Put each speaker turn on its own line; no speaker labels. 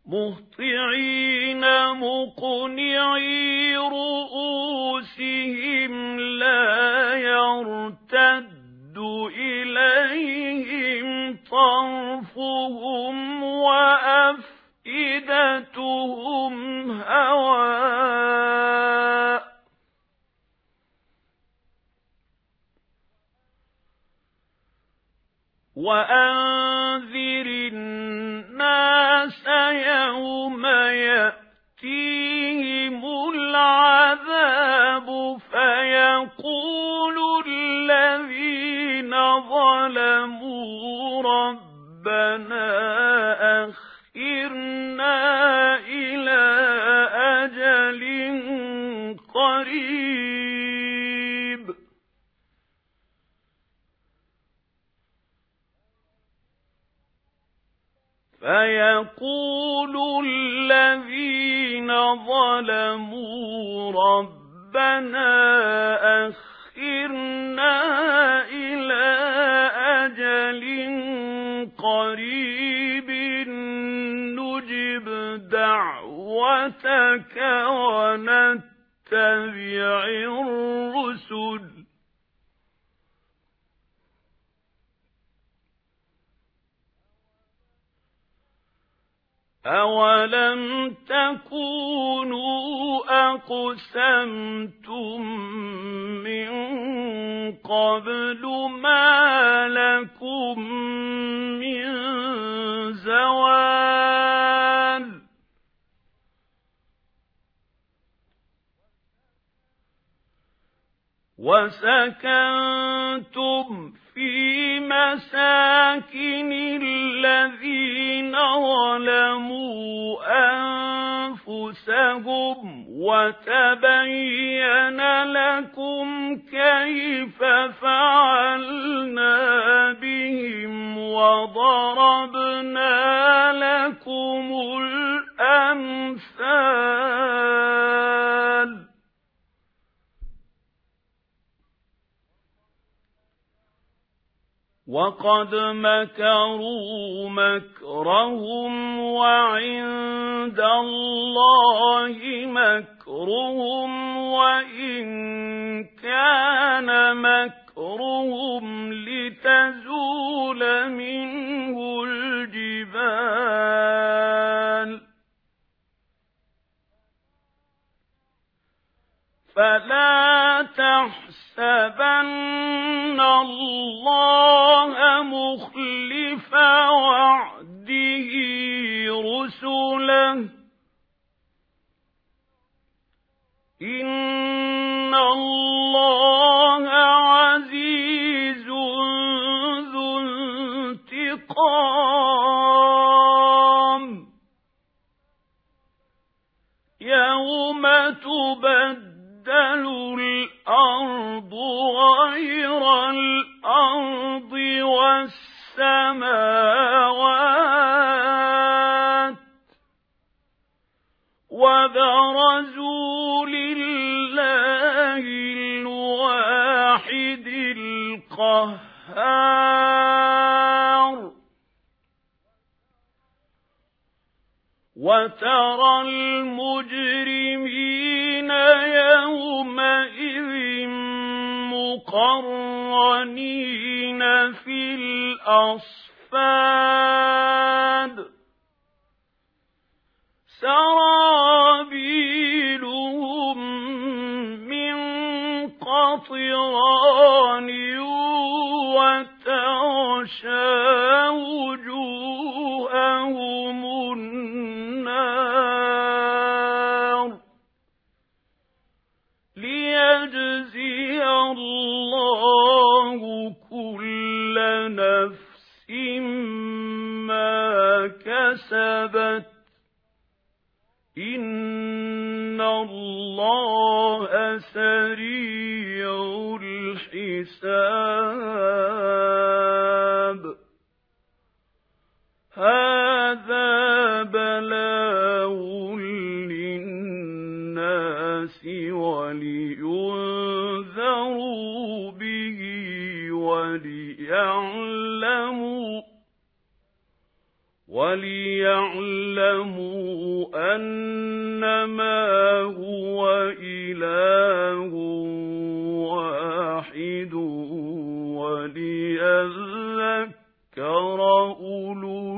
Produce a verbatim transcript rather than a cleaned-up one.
مهطعين مقنعي رؤوسهم لا يرتد إليهم طرفهم وأفئدتهم هواء وأنذر الناس يوم يأتيهم العذاب فيقول الذين ظلموا ربنا أخرنا إلى أجل قريب فيقول الذين ظلموا ربنا أخرنا إلى أجل قريب نجب دعوتك ونتبع الرسل أولم تكونوا أقسمتم من قبل ما لكم من زوال وسكنتم في مساكن الذين ظلموا أنفسهم وتبين لكم كيف فعلنا بهم وضربنا لكم الأمثال وقد مكروا مكرهم وعند الله مكرهم وإن كان مكرهم لتزول منه الجبال فلا تحسبن الله مخلف وعده رسله إن الله عزيز ذو انتقام يوم تبدل الأرض غير الأرض والسماوات وبرزوا لله الواحد القهار وترى المجرمين يومئذ مقرنين في الأصفاد سرابيلهم من قطران وتغشى وجوههم النار ليجزي الله كل نفس ما كسبت إن الله سريع الحساب هذا بلاغ للناس ولينذروا به وليعلموا وليعلموا لِيَعْلَمُوا أَنَّمَا هُوَ إِلَٰهٌ وَاحِدٌ وَلِيَذَّكَّرَ أُولُو